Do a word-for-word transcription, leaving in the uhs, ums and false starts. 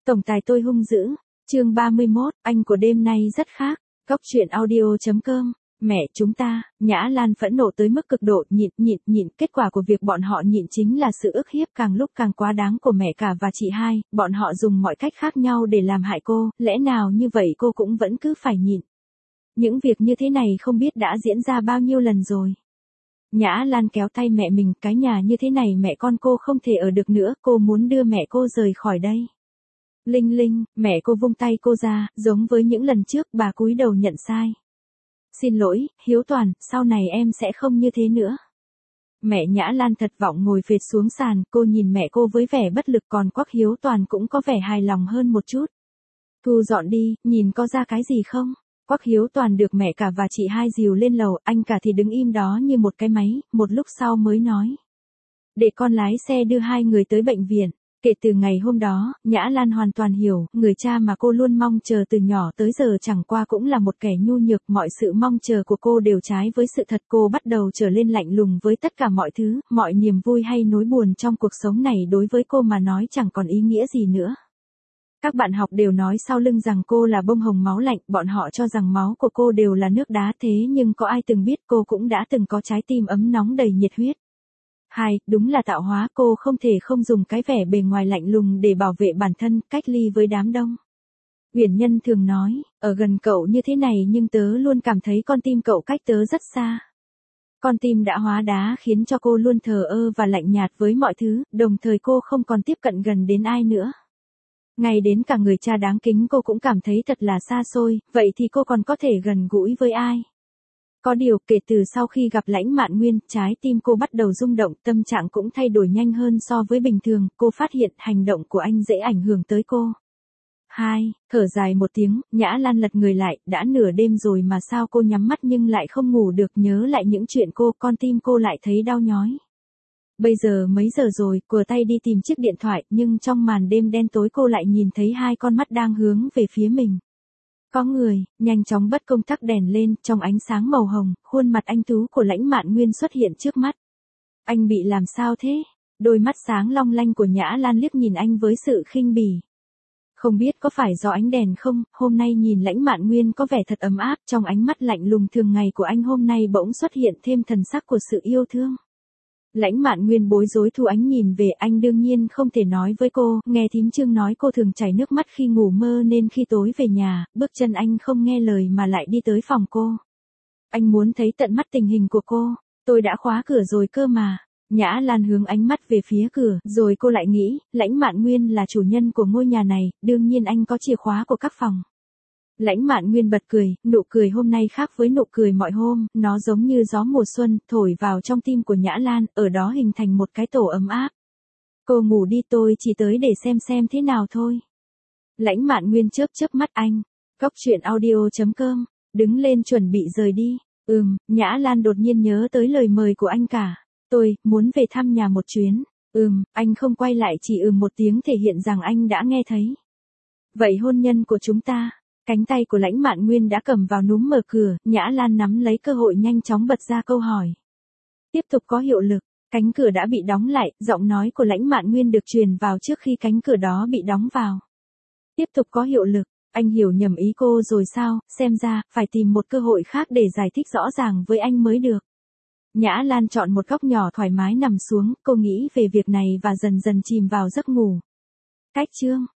Tổng tài tôi hung dữ. Chương ba mươi mốt, anh của đêm nay rất khác. Góc truyện audio chấm com. Mẹ chúng ta, Nhã Lan phẫn nộ tới mức cực độ, nhịn nhịn nhịn, kết quả của việc bọn họ nhịn chính là sự ức hiếp càng lúc càng quá đáng của mẹ cả và chị hai, bọn họ dùng mọi cách khác nhau để làm hại cô, lẽ nào như vậy cô cũng vẫn cứ phải nhịn. Những việc như thế này không biết đã diễn ra bao nhiêu lần rồi. Nhã Lan kéo tay mẹ mình, cái nhà như thế này mẹ con cô không thể ở được nữa, cô muốn đưa mẹ cô rời khỏi đây. Linh Linh, mẹ cô vung tay cô ra, giống với những lần trước, bà cúi đầu nhận sai. Xin lỗi, Hiếu Toàn, sau này em sẽ không như thế nữa. Mẹ Nhã Lan thật vọng ngồi phệt xuống sàn, cô nhìn mẹ cô với vẻ bất lực, còn Quắc Hiếu Toàn cũng có vẻ hài lòng hơn một chút. Thu dọn đi, nhìn có ra cái gì không? Quắc Hiếu Toàn được mẹ cả và chị hai dìu lên lầu, anh cả thì đứng im đó như một cái máy, một lúc sau mới nói. Để con lái xe đưa hai người tới bệnh viện. Kể từ ngày hôm đó, Nhã Lan hoàn toàn hiểu, người cha mà cô luôn mong chờ từ nhỏ tới giờ chẳng qua cũng là một kẻ nhu nhược, mọi sự mong chờ của cô đều trái với sự thật, cô bắt đầu trở nên lạnh lùng với tất cả mọi thứ, mọi niềm vui hay nỗi buồn trong cuộc sống này đối với cô mà nói chẳng còn ý nghĩa gì nữa. Các bạn học đều nói sau lưng rằng cô là bông hồng máu lạnh, bọn họ cho rằng máu của cô đều là nước đá, thế nhưng có ai từng biết cô cũng đã từng có trái tim ấm nóng đầy nhiệt huyết. Hai, đúng là tạo hóa, cô không thể không dùng cái vẻ bề ngoài lạnh lùng để bảo vệ bản thân, cách ly với đám đông. Uyển Nhân thường nói, ở gần cậu như thế này nhưng tớ luôn cảm thấy con tim cậu cách tớ rất xa. Con tim đã hóa đá khiến cho cô luôn thờ ơ và lạnh nhạt với mọi thứ, đồng thời cô không còn tiếp cận gần đến ai nữa. Ngay đến cả người cha đáng kính cô cũng cảm thấy thật là xa xôi, vậy thì cô còn có thể gần gũi với ai? Có điều, kể từ sau khi gặp Lãnh Mạn Nguyên, trái tim cô bắt đầu rung động, tâm trạng cũng thay đổi nhanh hơn so với bình thường, cô phát hiện hành động của anh dễ ảnh hưởng tới cô. Hai, thở dài một tiếng, Nhã Lan lật người lại, đã nửa đêm rồi mà sao cô nhắm mắt nhưng lại không ngủ được, nhớ lại những chuyện cô, con tim cô lại thấy đau nhói. Bây giờ mấy giờ rồi, cùa tay đi tìm chiếc điện thoại, nhưng trong màn đêm đen tối cô lại nhìn thấy hai con mắt đang hướng về phía mình. Có người, nhanh chóng bật công tắc đèn lên, trong ánh sáng màu hồng, khuôn mặt anh tú của Lãnh Mạn Nguyên xuất hiện trước mắt. Anh bị làm sao thế? Đôi mắt sáng long lanh của Nhã Lan liếc nhìn anh với sự khinh bỉ. Không biết có phải do ánh đèn không, hôm nay nhìn Lãnh Mạn Nguyên có vẻ thật ấm áp, trong ánh mắt lạnh lùng thường ngày của anh hôm nay bỗng xuất hiện thêm thần sắc của sự yêu thương. Lãnh Mạn Nguyên bối rối thu ánh nhìn về, anh đương nhiên không thể nói với cô, nghe thím Trương nói cô thường chảy nước mắt khi ngủ mơ nên khi tối về nhà, bước chân anh không nghe lời mà lại đi tới phòng cô. Anh muốn thấy tận mắt tình hình của cô, tôi đã khóa cửa rồi cơ mà. Nhã Lan hướng ánh mắt về phía cửa, rồi cô lại nghĩ, Lãnh Mạn Nguyên là chủ nhân của ngôi nhà này, đương nhiên anh có chìa khóa của các phòng. Lãnh Mạn Nguyên bật cười, nụ cười hôm nay khác với nụ cười mọi hôm, nó giống như gió mùa xuân, thổi vào trong tim của Nhã Lan, ở đó hình thành một cái tổ ấm áp. Cô ngủ đi, tôi chỉ tới để xem xem thế nào thôi. Lãnh Mạn Nguyên chớp chớp mắt anh. Góc truyện audio chấm com, đứng lên chuẩn bị rời đi. Ừm, Nhã Lan đột nhiên nhớ tới lời mời của anh cả. Tôi, muốn về thăm nhà một chuyến. Ừm, anh không quay lại chỉ ừm một tiếng thể hiện rằng anh đã nghe thấy. Vậy hôn nhân của chúng ta. Cánh tay của Lãnh Mạn Nguyên đã cầm vào núm mở cửa, Nhã Lan nắm lấy cơ hội nhanh chóng bật ra câu hỏi. Tiếp tục có hiệu lực, cánh cửa đã bị đóng lại, giọng nói của Lãnh Mạn Nguyên được truyền vào trước khi cánh cửa đó bị đóng vào. Tiếp tục có hiệu lực, anh hiểu nhầm ý cô rồi sao, xem ra, phải tìm một cơ hội khác để giải thích rõ ràng với anh mới được. Nhã Lan chọn một góc nhỏ thoải mái nằm xuống, cô nghĩ về việc này và dần dần chìm vào giấc ngủ. Cách chương